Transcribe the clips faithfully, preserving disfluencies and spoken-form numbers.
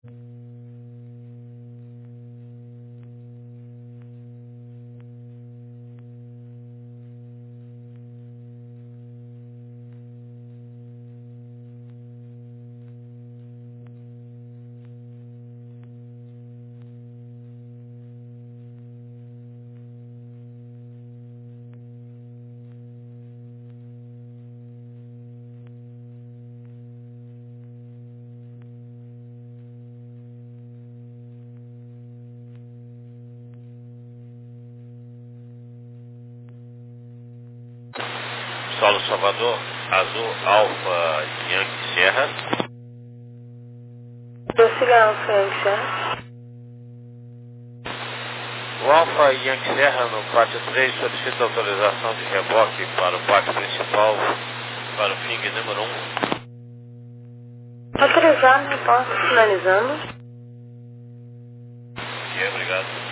Solo Salvador, Azul, Alfa, Yankee Sierra. Prossiga Alfa Yankee Sierra. O Alfa Yankee Sierra no pátio três solicita autorização de reboque para o pátio principal para o F I G número um. Autorizado, reposto, finalizando. Ok, obrigado.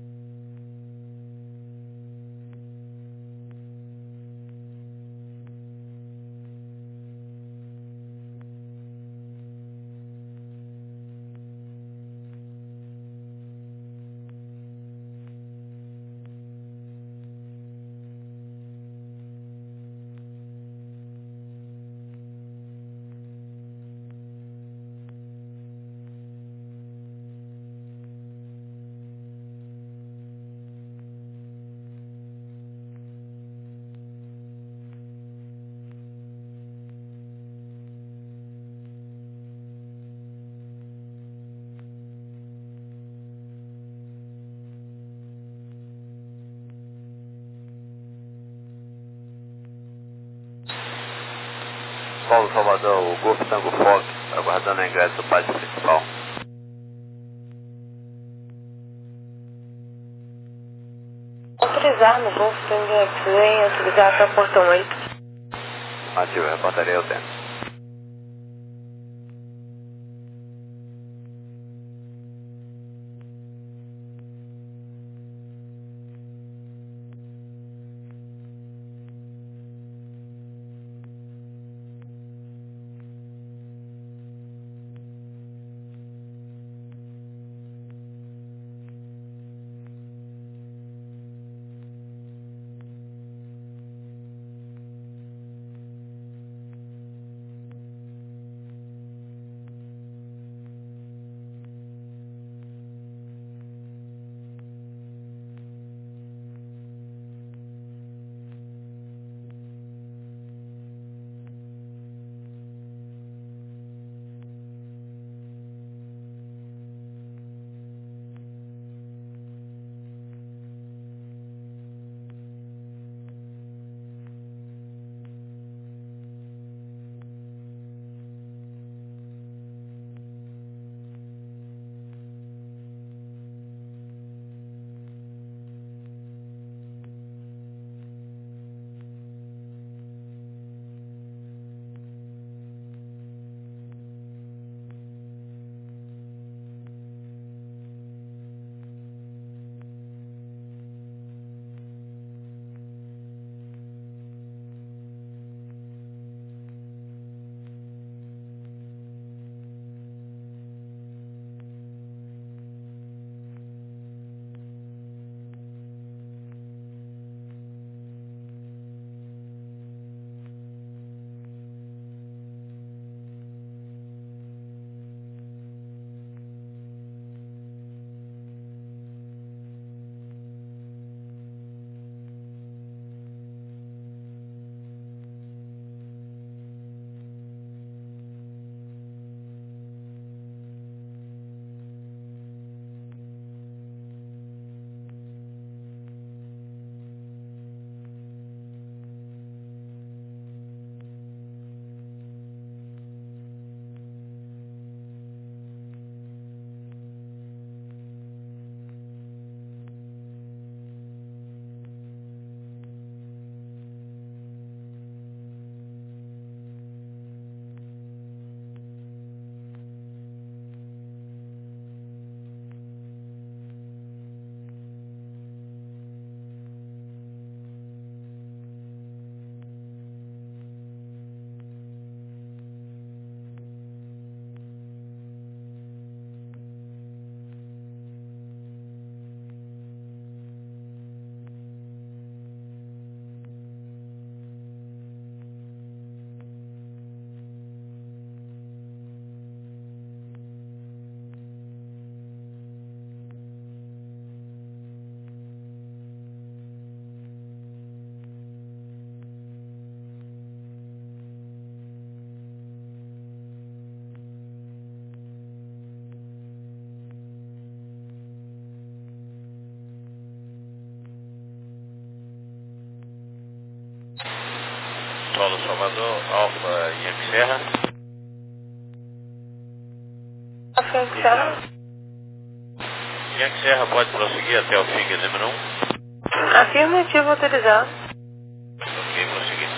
Paulo Salvador, o Golf Tango Fox, aguardando o ingresso do pátio principal. Autorizar no Golf Tango X-Ray, autorizar até o portão oito. Ativo, reportarei o tempo. Salvador, Alfa Yankee Serra. Alfa Yankee Serra. Yankee Serra pode prosseguir até o fim número um. Afirmativo autorizado. Ok, prosseguir.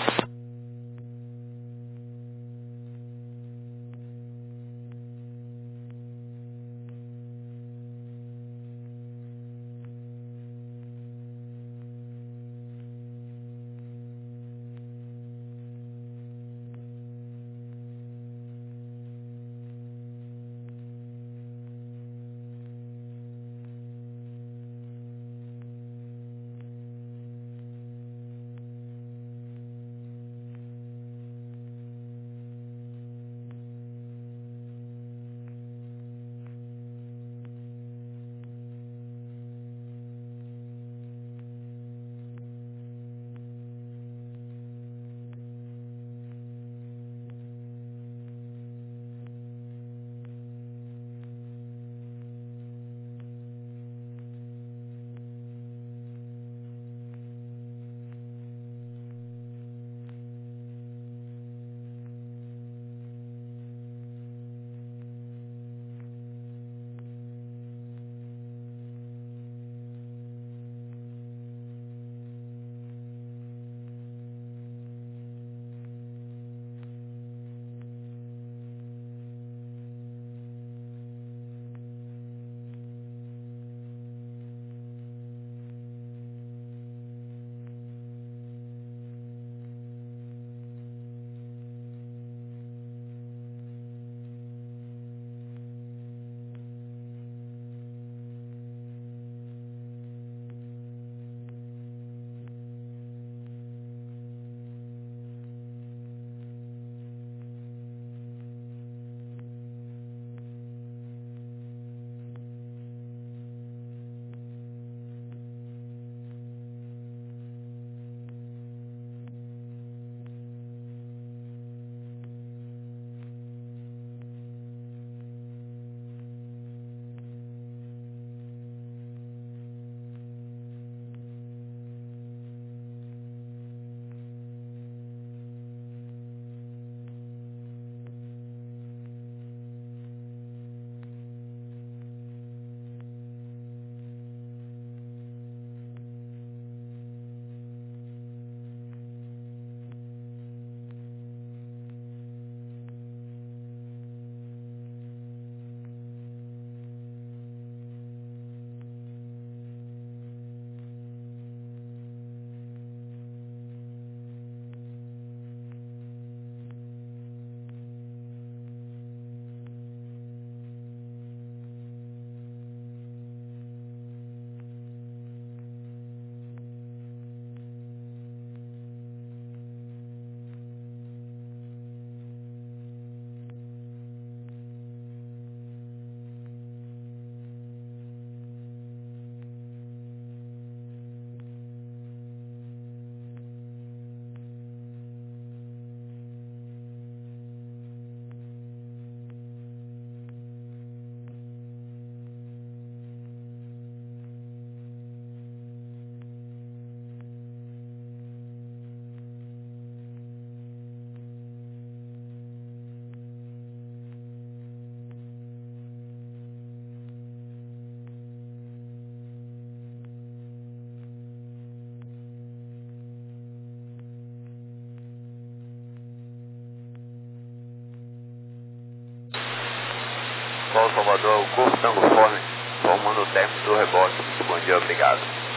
Sol Salvador, o Golf Tango Fome, formando o término do reboque. Bom dia, obrigado.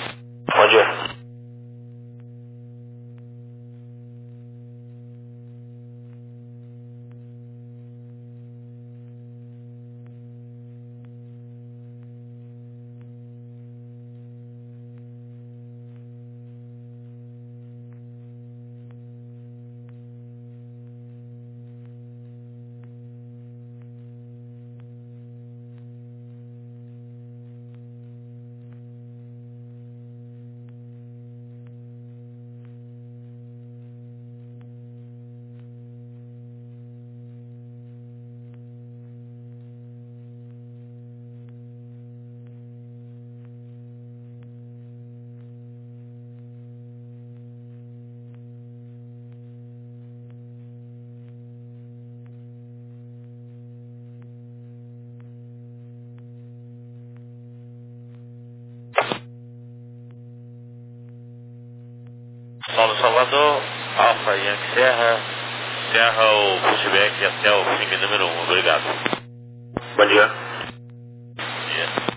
Bom dia. Paulo Salvador, Alfa Yankee Serra, Serra o pushback até o fim número um, obrigado. Bom dia. Bom dia.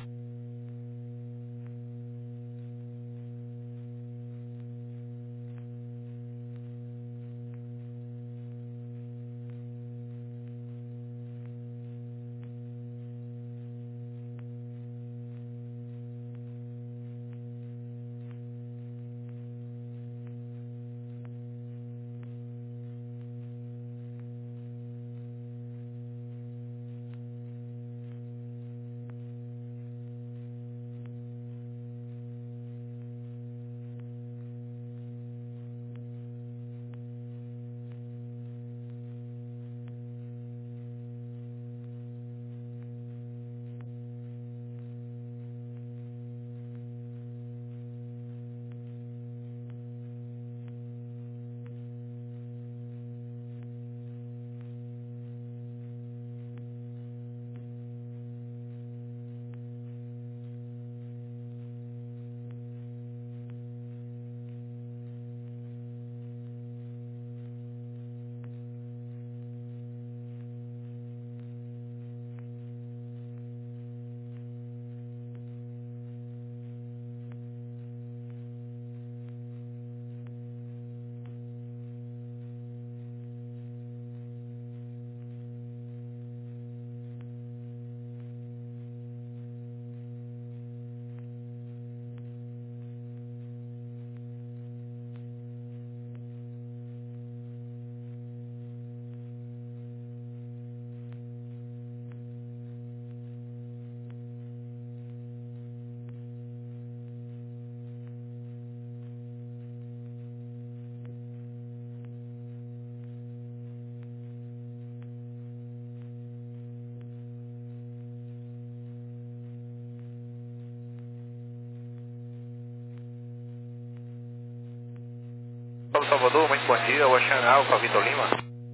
Paulo Salvador, muito bom dia. Ocean Alfa, Vitor Lima.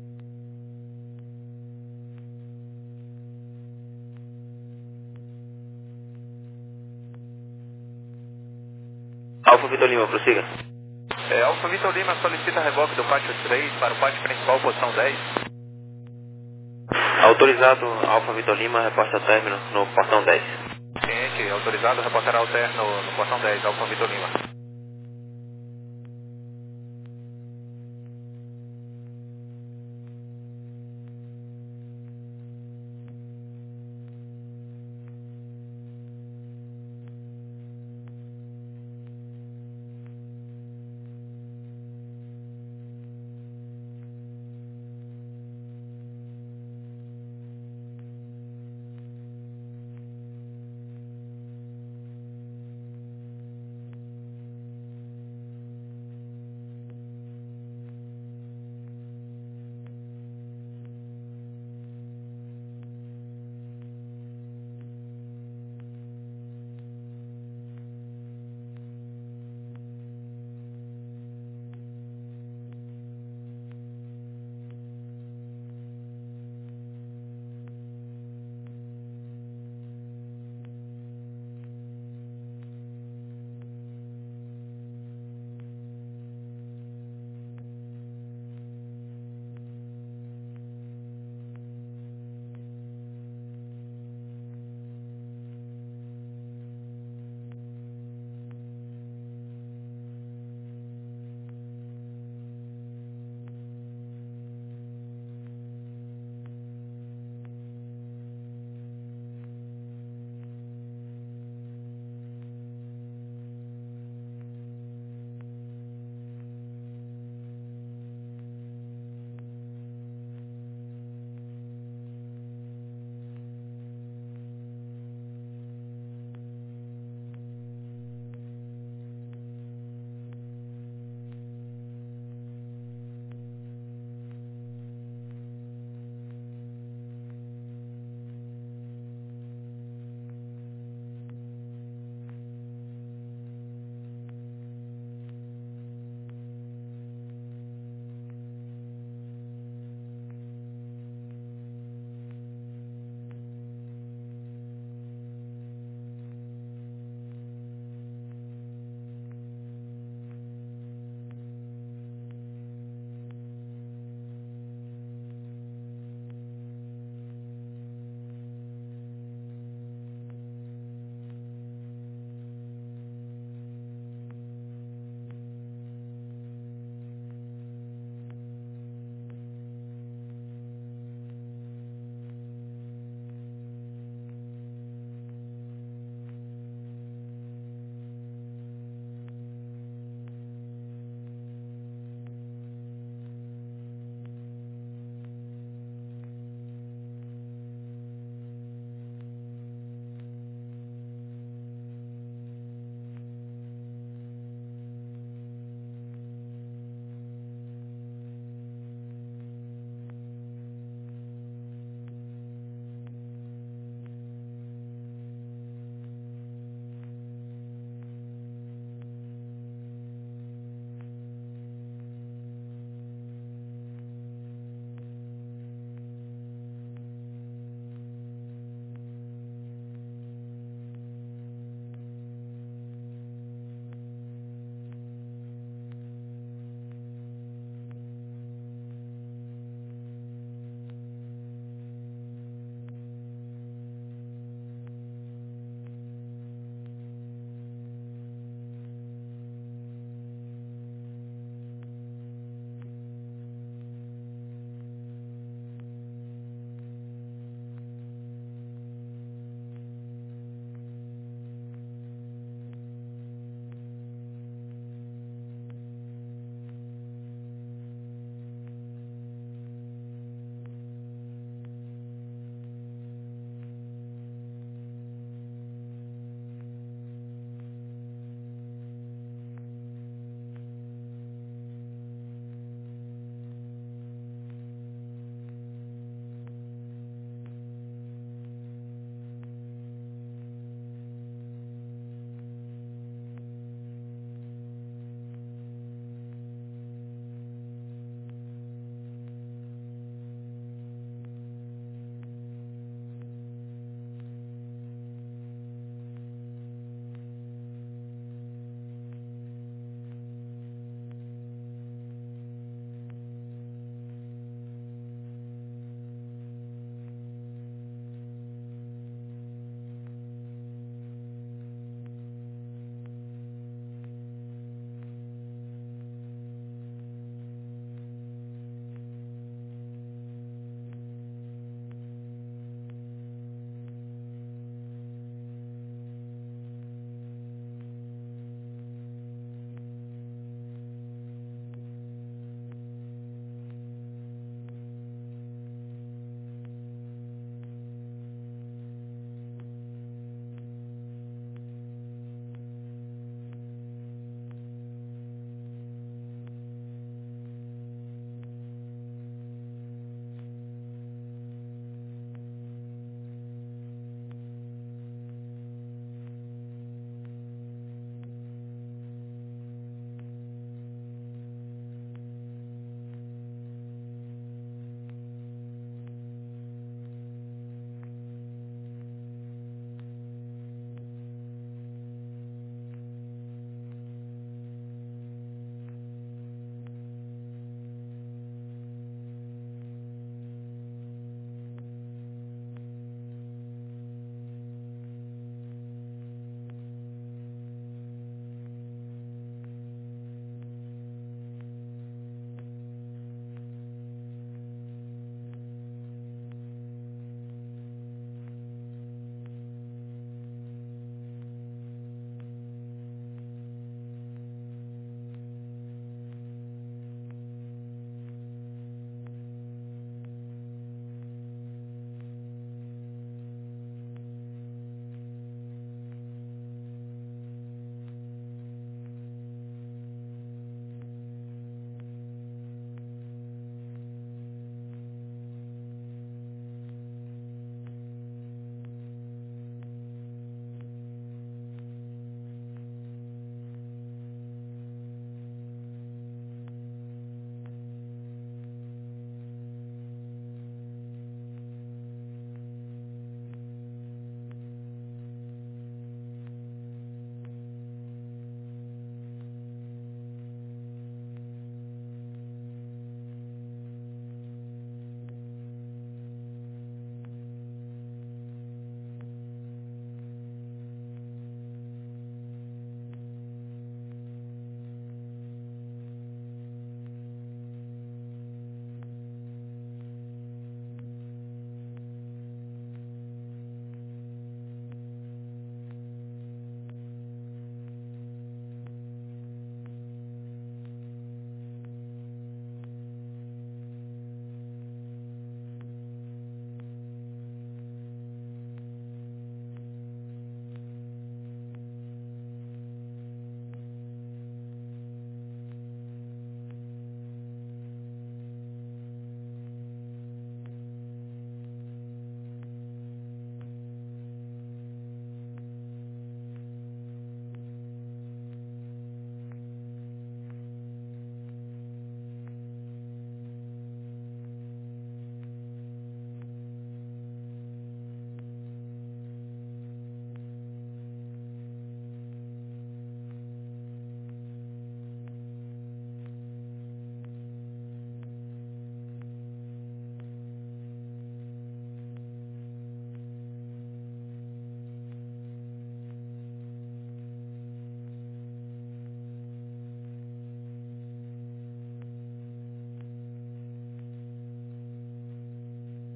Alfa Vitor Lima, prossiga. É, Alfa Vitor Lima solicita reboque do pátio três para o pátio principal, posição dez. Autorizado, Alfa Vitor Lima, reposta término no portão dez. Ciente, autorizado, reportará o término no, no portão dez, Alfa Vitor Lima.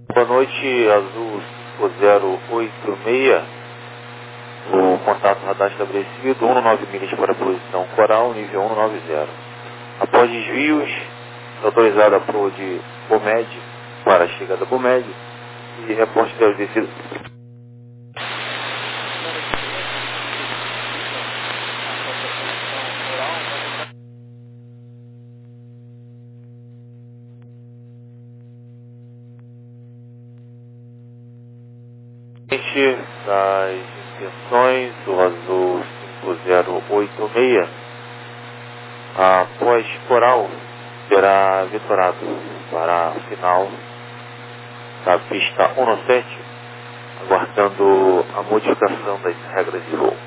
Boa noite, Azul cinco zero oito seis. O contato radar estabelecido, um nove milhas para a posição Coral, nível cento e noventa. Após desvios, é autorizada a proa de Bomed para a chegada a Bomed e reporte deve descer. Das intenções, o Azul cinco zero oito seis, após Coral, será vetorado para a final da pista cento e sete, aguardando a modificação das regras de voo.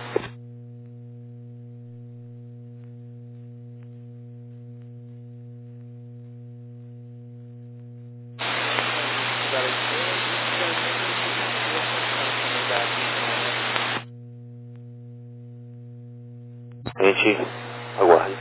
A gente aguarde.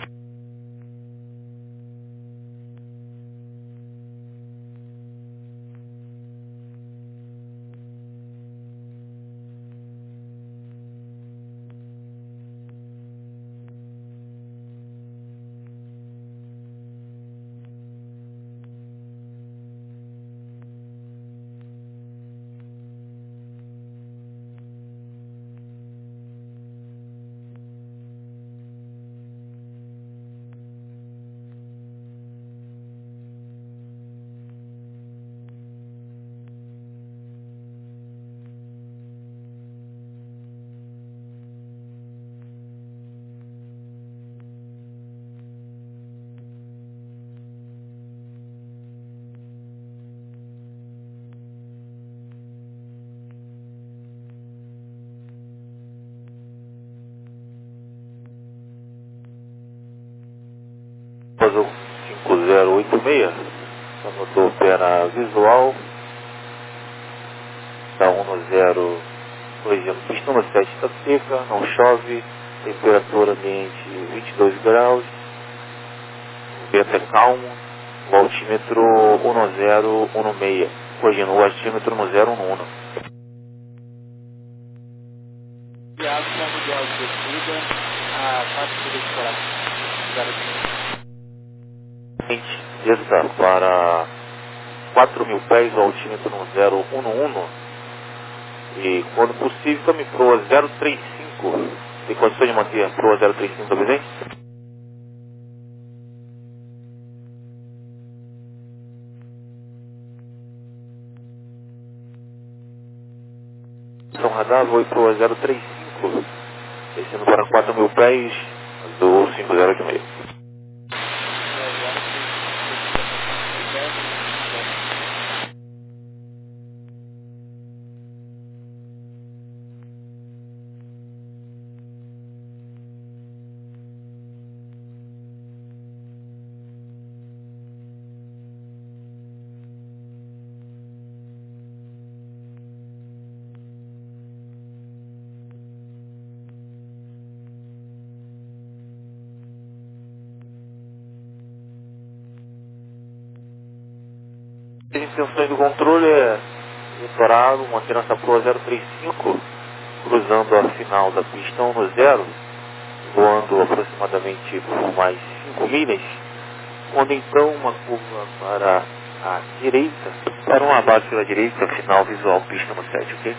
Azul cinco zero oito seis, anotou pera visual, está um zero, corrigindo, pista cento e sete está seca, não chove, temperatura ambiente vinte e dois graus, o vento é calmo, o altímetro um zero um seis, corrigindo, o altímetro um zero um um. Tiago, como de algo descida, a quatro milhas de coração. Desça para quatro mil pés, o altímetro no zero um um, e quando possível tome proa zero três cinco. Tem condições de manter a proa zero três cinco, tá presente? São radar, voo proa zero três cinco, descendo para quatro mil pés do cinco zero oito seis. As intenções do controle é vetorado, mantendo essa proa zero três cinco, cruzando a final da pista um zero, voando aproximadamente por mais cinco milhas, quando então uma curva para a direita, para uma base pela direita, final visual pista no sete, ok?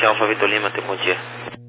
sete Alfa Vitor Lima, tem bom dia.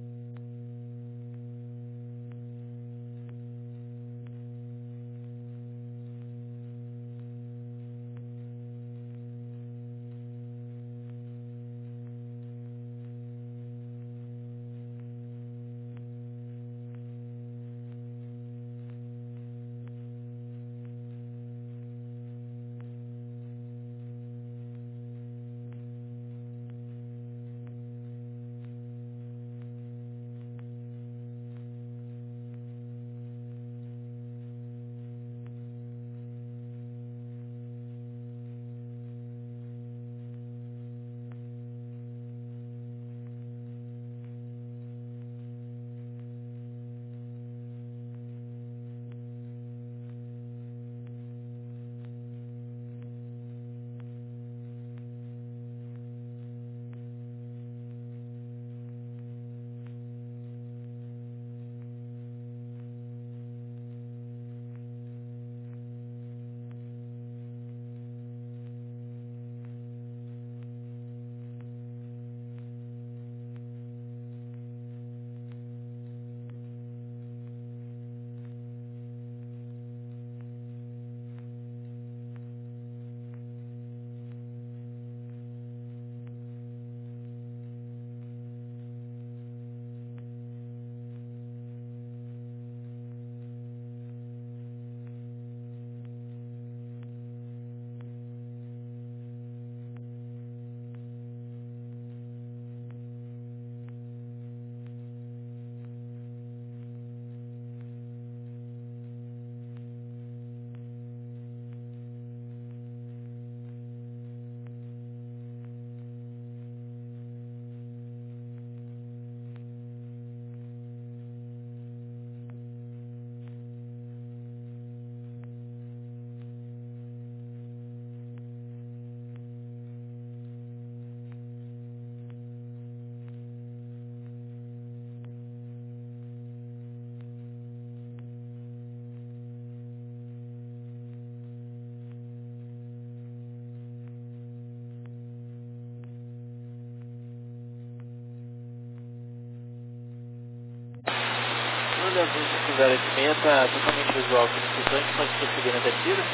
Azul cinco zero oito seis está totalmente visual aqui no setor, a gente pode prosseguir na descida.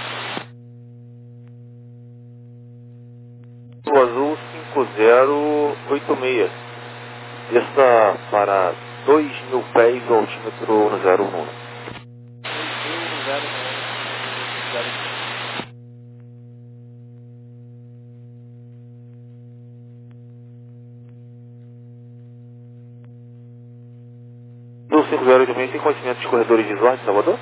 O azul cinco zero oito seis. Desça para dois mil pés o altímetro no zero um. Do cinco zero oito seis tem conhecimento dos corredores de Zorra de Salvador?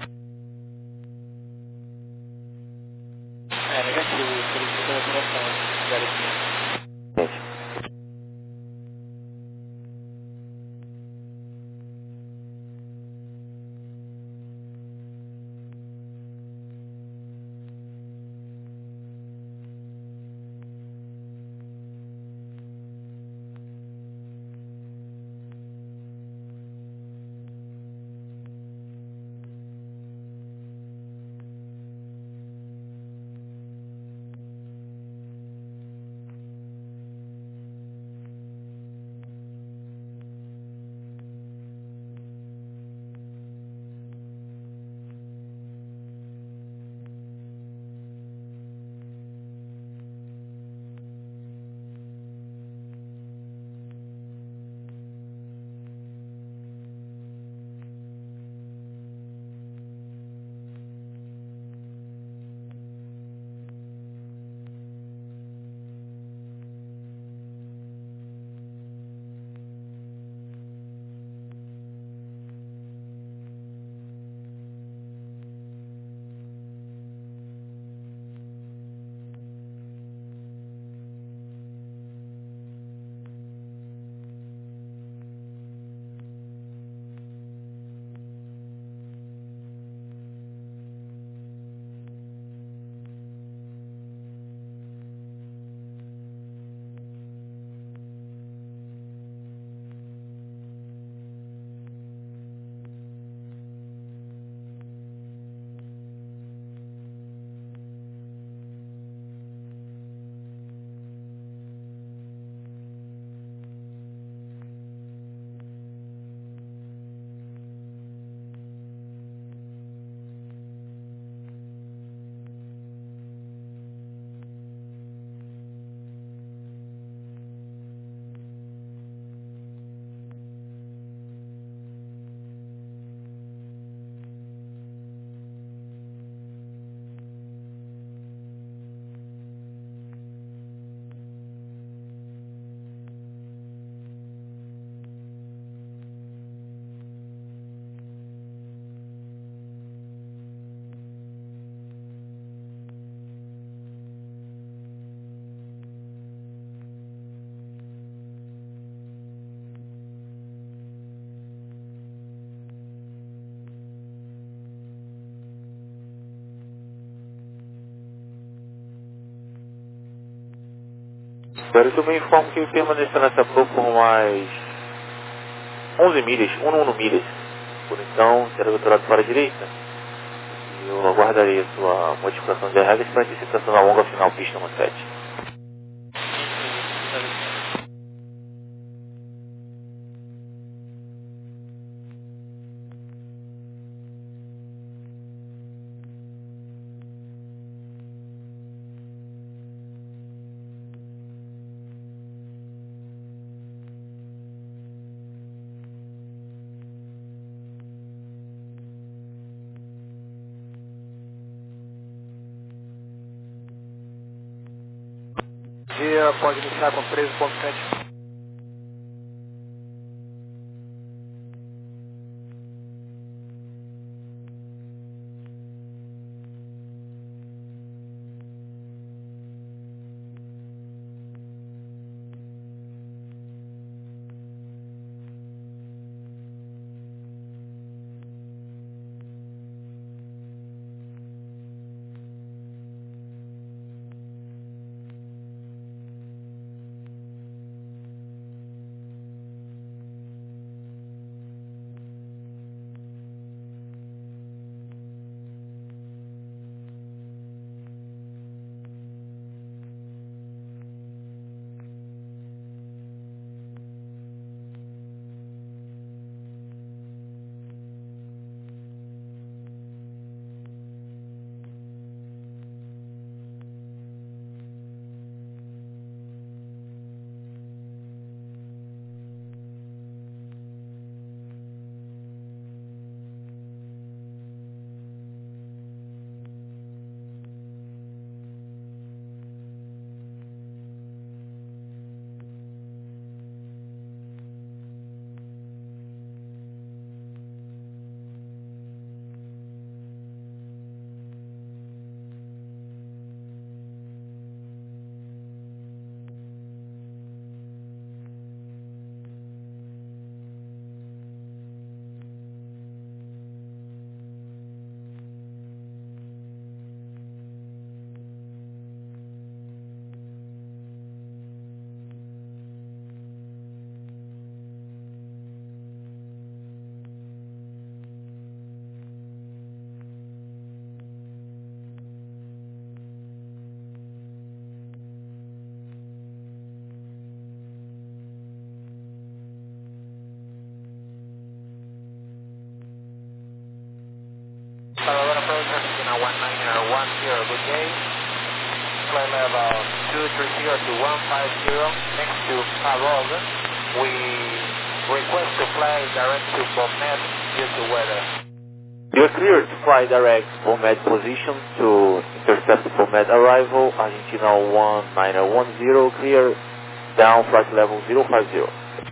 É, negativo, solicita a roturação cinco zero oito seis. Espero que eu me informo que ele permaneça nessa Pro por mais onze milhas, onze milhas. Por então, será doutorado para a direita. E eu aguardarei a sua modificação de regras para antecipação na longa final, pista número sete. Dia, pode iniciar com treze ponto sete. Salvador approach Argentina one nine one zero, good day. Flight level two three zero to one five zero, next to Parod. We request to fly direct to Bomet due to weather. You are cleared to fly direct Bomet position to intercept Bomet arrival, Argentina one nine one zero, clear down flight level zero five zero.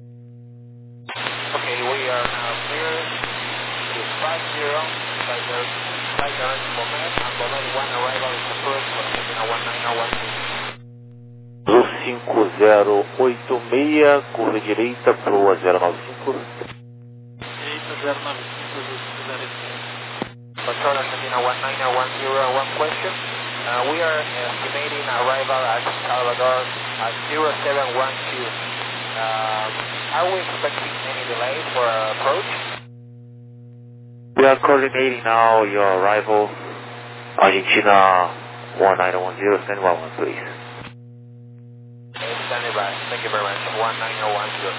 Okay, we are now clear to five zero, flight direct, flight direct to Bomet, and Bomet one arrival is approved for Argentina one nine one zero. Azul cinco zero oito seis, curva direita pro zero nove cinco. Direita zero nove cinco, Azul cinco zero oito seis. Control Argentina one nine one zero, one question. Uh, we are estimating arrival at Salvador at zero seven one two. Um, are we expecting any delay for our approach? We are coordinating now your arrival, Argentina one nine one zero, stand by one please. Standing by. Thank you very much. one nine one zero.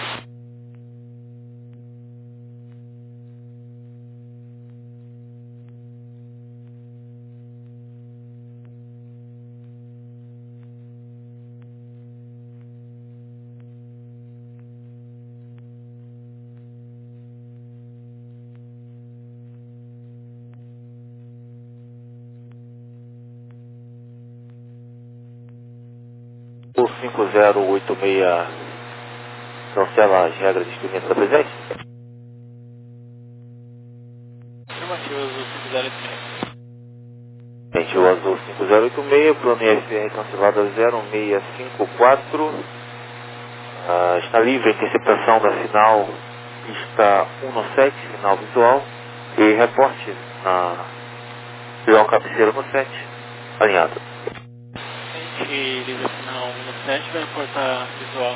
O cinco zero oito seis cancela as regras de instrumento da presente? Afirmativo, Azul cinco zero oito seis. Gente, o Azul cinco zero oito seis, plano I F R cancelado a zero seis cinco quatro. Ah, está livre a interceptação da sinal pista um sete, sinal visual. E reporte na pior cabeceira no sete, alinhado. livre final um no sete, vai reportar visual.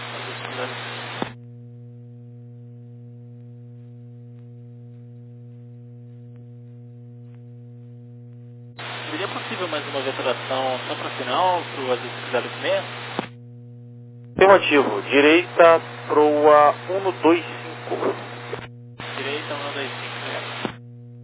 Seria possível mais uma vetoração só para final, para o Azul cinco zero seis? Afirmativo, direita proa um dois cinco. Direita um dois cinco, né?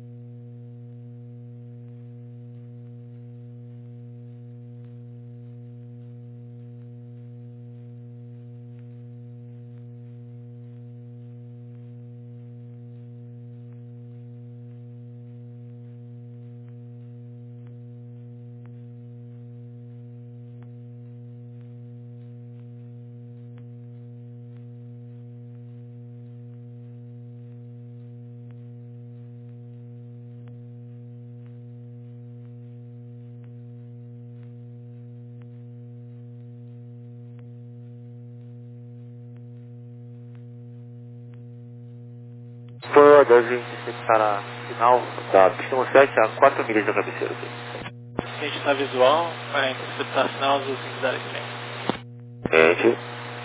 Proa deve detectar a final da pista um sete a quatro milhas da cabeceira. Se a gente está visual, vai interceptar a final Azul cinco zero seis. Gente.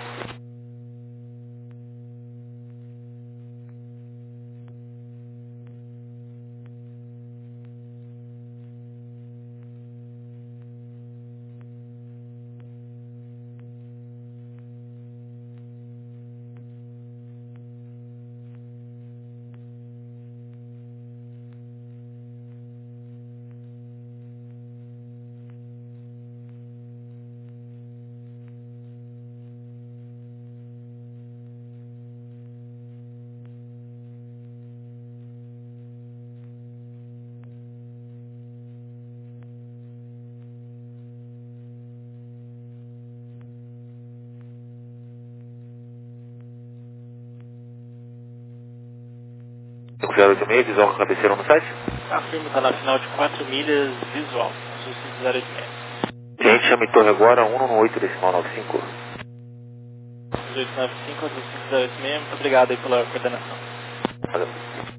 cinco zero oito seis, visual com a cabeceira no site. Afirma, está na final de quatro milhas visual, Azul cinco zero seis. Gente, chame torre agora um no oito decimal nove cinco. oito nove cinco, Azul cinco zero seis, muito obrigado aí pela coordenação. Valeu.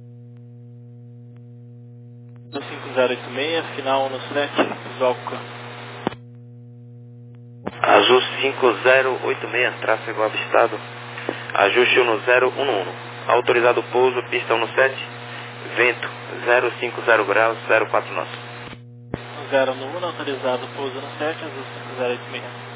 Azul cinco zero oito seis, final no sete, visual com Azul cinco zero oito seis, tráfego avistado. Ajuste um no zero um um. Autorizado pouso, pista um no sete, vento zero cinco zero graus, zero quatro nós. zero no um, autorizado pouso no sete, Azul cinco zero oito seis.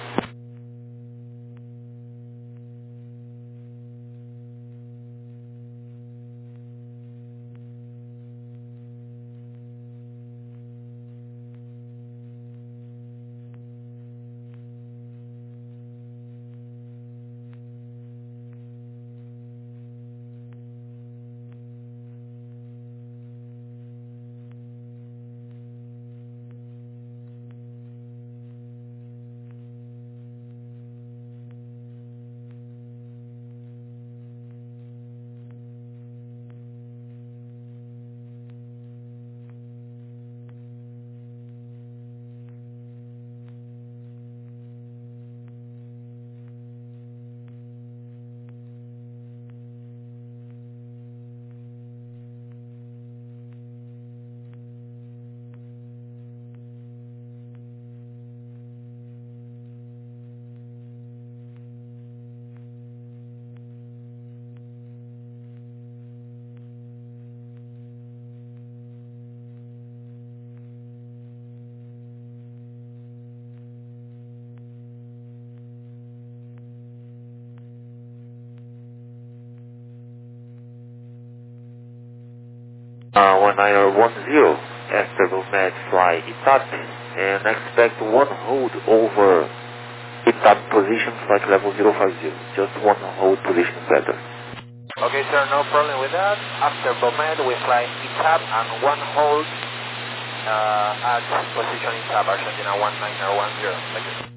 Uh, one nine one zero, after Nomad fly I T A P and expect one hold over I T A P position, flight level zero five zero. Just one hold position better. Okay, sir, no problem with that. After Bomed, we fly I T A P and one hold uh, at position I T A P, Argentina one nine one zero. Thank you.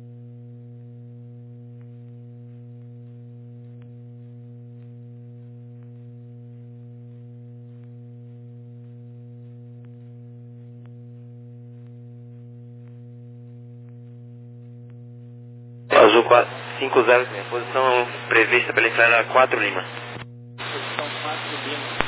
Azul cinco zero seis, posição prevista para ele declarar quatro Lima. Posição quatro Lima.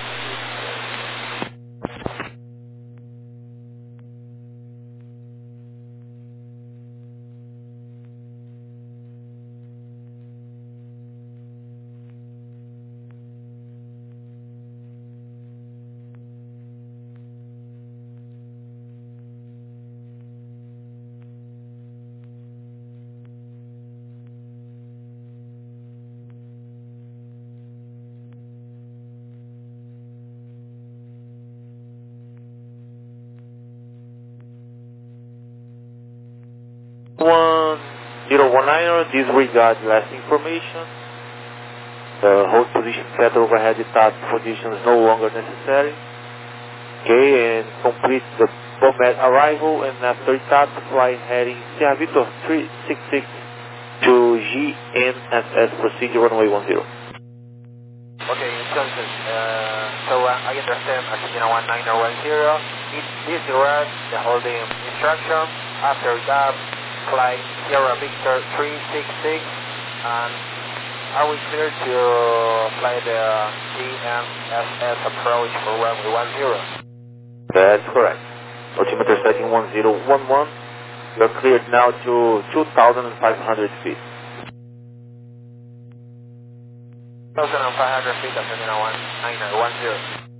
one niner, disregard last information. The hold position set overhead task position is no longer necessary. Okay, and complete the Bomet arrival, and after task, fly heading Sierra Victor three six six to G N S S procedure runway one zero. Okay, Johnson, uh, so uh, I understand Argentina one niner one zero, it disregard the holding instruction. After that, fly Sierra Victor three six six, and are we clear to fly the G N S S approach for runway one zero? That's correct. Altimeter setting one zero one one. You're cleared now to two thousand five hundred feet. two thousand five hundred feet, Argentina one niner one zero.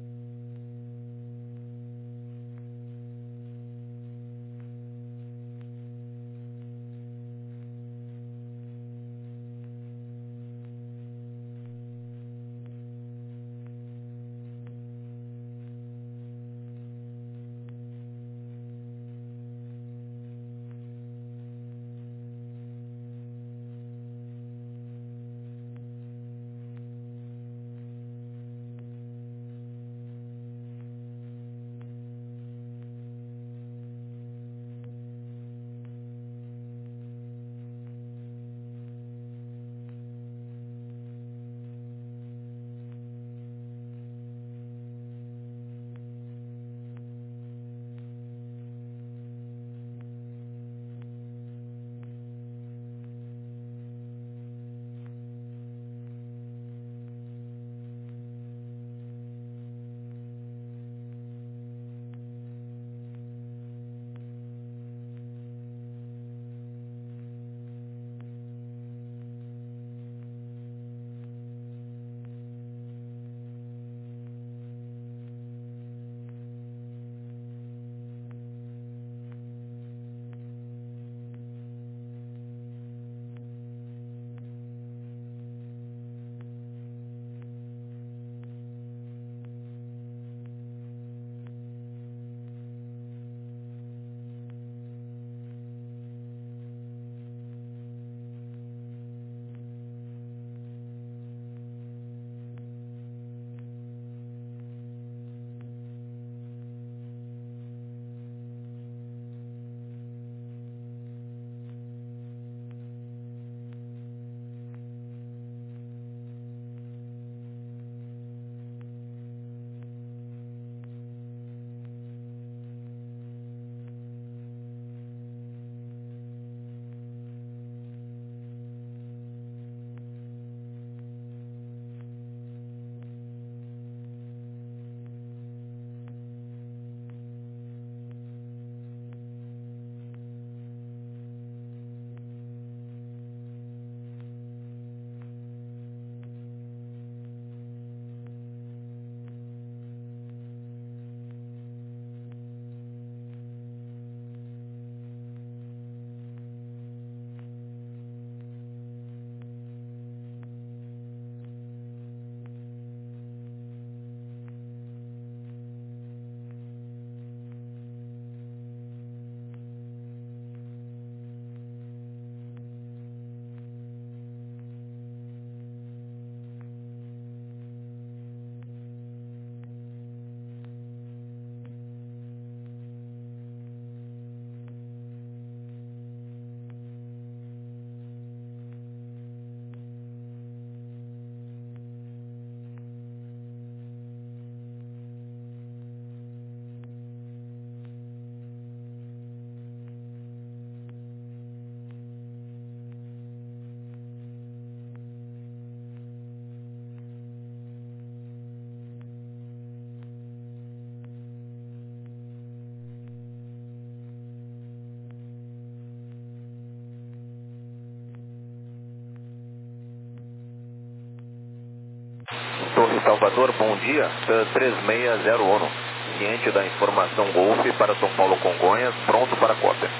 Torre Salvador, bom dia, três seis zero um, ciente da informação Golf para São Paulo Congonhas, pronto para cópia.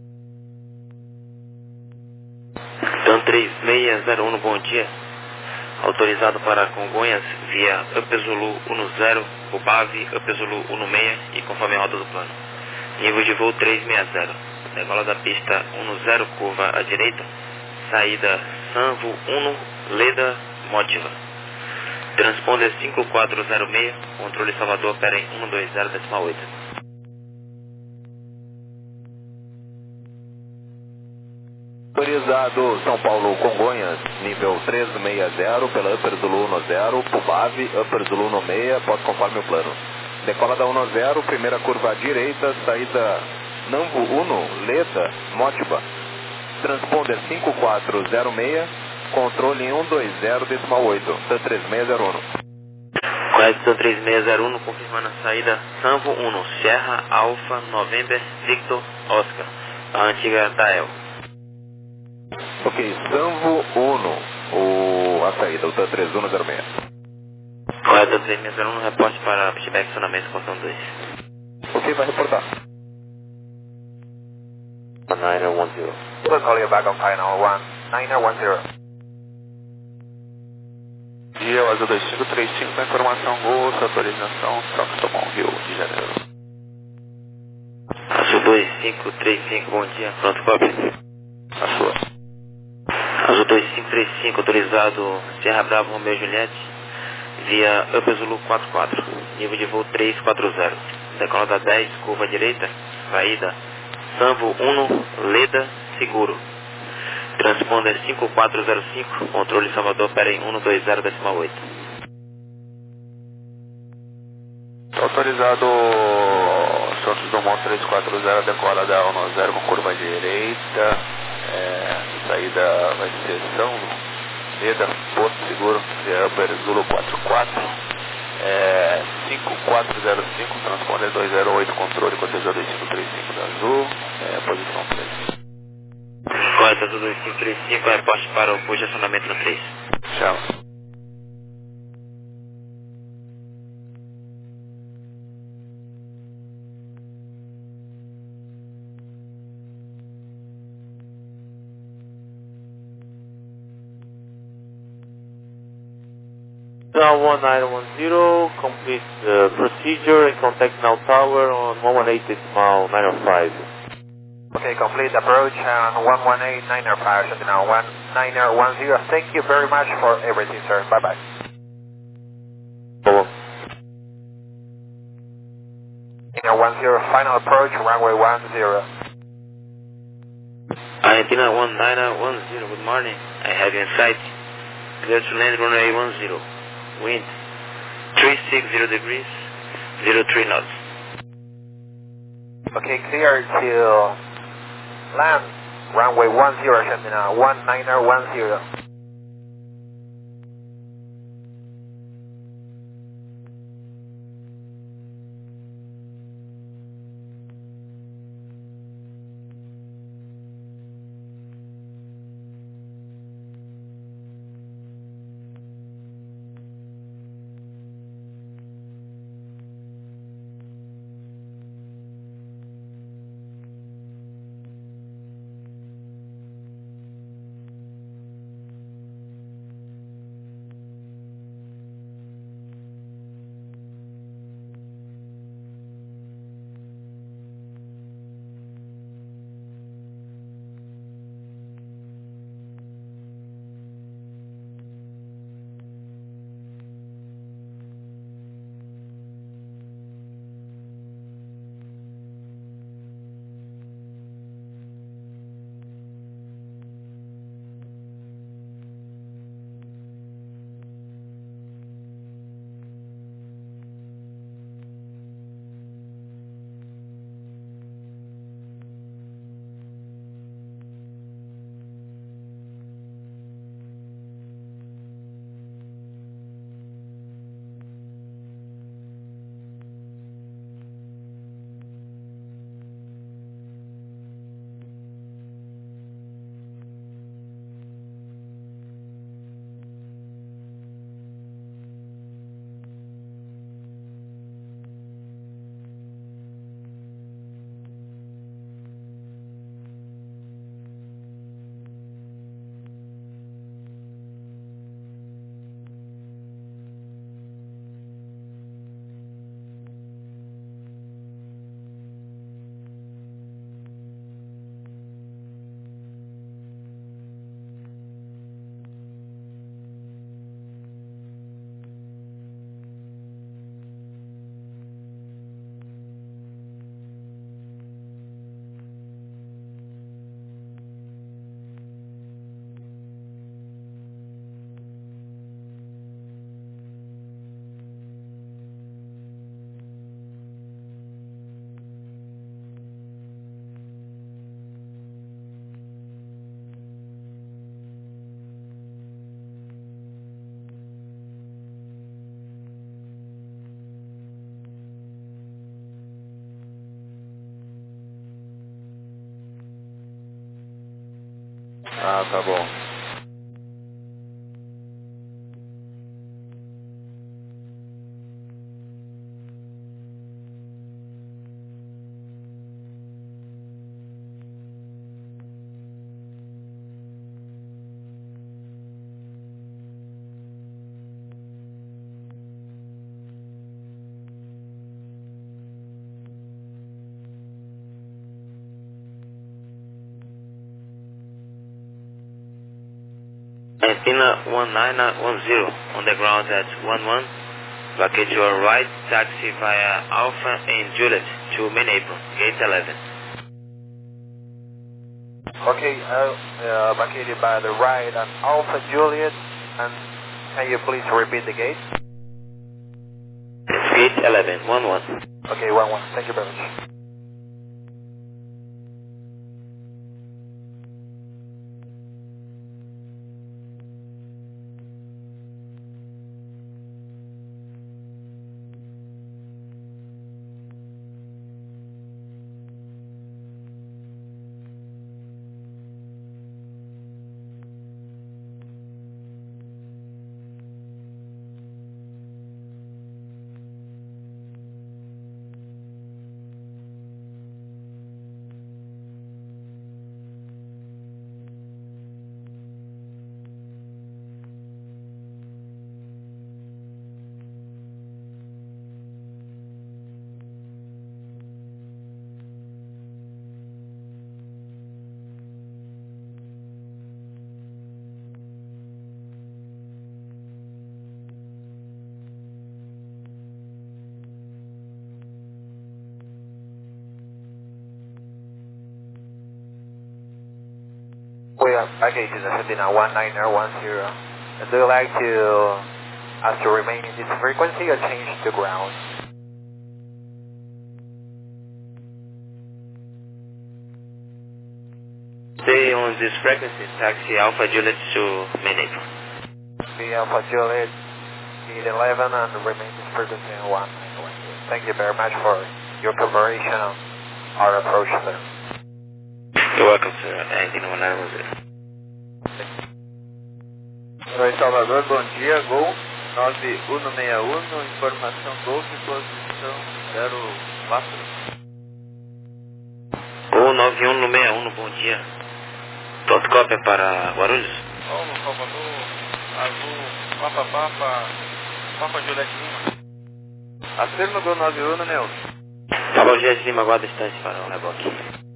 TAM três seis zero um, bom dia, autorizado para Congonhas via Up Zulu um zero, Ubave, Up Zulu um seis e conforme a rota do plano. Nível de voo três seis zero, degola da pista um zero, curva à direita, saída Sanvo um, Leda, Motiva. Transponder cinco quatro zero seis, controle Salvador, Peren um dois zero decimal oito. Autorizado São Paulo Congonhas, nível trezentos e sessenta, pela Upper Zulu dez, Pubave, Upper Zulu seis, pode conforme o plano. Decola da dez, primeira curva à direita, saída Nambu um, Leda, Motiba. Transponder cinco quatro zero seis, controle um dois zero decimal oito, T três seis zero um. Correto, T três seis zero um, confirmando a saída Sanvo um, Sierra, Alpha, November, Victor, Oscar, a antiga Dael. Ok, Sanvo um, o, a saída, o T três um zero seis. Correto, T três seis zero um, reporte para feedback acionamento com dois. Ok, vai reportar. nine one zero. We'll call you back on final one nine one zero. Dia, Azul dois cinco três cinco, com informação Golf, autorização, Stockton Rio de Janeiro. Azul dois cinco três cinco, bom dia, pronto, copy. A sua. Azul dois cinco três cinco, autorizado Sierra Bravo Romeo Juliette, via Upper Zulu quatro quatro, nível de voo três quatro zero. Decola da dez, curva direita, saída Sanvo um, Leda, Seguro. Transponder cinco quatro zero cinco, controle Salvador, Peren um dois zero decimal oito. Autorizado Santos Dumont três quatro zero, decola da dez com curva direita, é, saída vai ser São Leda, Porto Seguro, Upper Zulu quatro quatro, é, cinco quatro zero cinco, transponder dois zero oito, controle Cortesão dois cinco três cinco da Azul, é, posição três. Correto, Azul dois cinco três cinco, reporte para o posto de acionamento no três. Tchau. Now one nine one zero, complete the procedure and contact now tower on one one eight decimal nine oh five. Okay, complete approach on one one eight nine oh five, now one nine one zero. Thank you very much for everything, sir. Bye-bye. Over. one zero, final approach, runway one zero. Argentina one nine one zero, good morning. I have you in sight. Clear to land runway one zero. Wind three six zero degrees, zero three knots. Okay, clear to land runway one zero, Argentina one nine one zero. tá bom. Athena one nine one zero on the ground at one one. Vacate your right, taxi via Alpha and Juliet to main apron, gate eleven. Okay, uh, uh, vacated by the right on Alpha Juliet, and can you please repeat the gate? It's gate eleven, one one. Okay, one one. Thank you very much. We are package is Athena one nine one zero. Do you like to us to remain in this frequency or change to ground? Stay on this frequency, taxi Alpha Juliet to main apron. The Alpha Juliet, gate eleven, and remain this frequency in one nine one zero. Thank you very much for your cooperation on our approach there. You're welcome, sir. Athena one nine one zero. Oi, Salvador, bom dia. Gol nove um seis um, informação Golf, posição zero quatro. Gol nove um seis um, bom dia. Totcópia para Guarulhos. Paulo, Salvador, Azul, Papa Papa, Papa Juliette Lima. Afirma Gol nove um seis um. Papa Juliette Lima, aguarda distância para o reboque.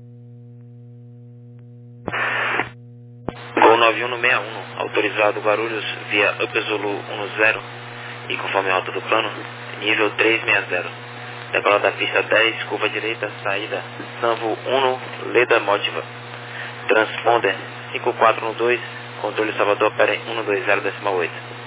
Gol nove um seis um, autorizado Guarulhos via Upper Zulu um zero e conforme a alta do plano, nível trezentos e sessenta. Decola da pista dez, curva direita, saída Sanvo um, Leda Motiva. Transponder cinco quatro um dois, controle Salvador, pere um dois zero decimal oito.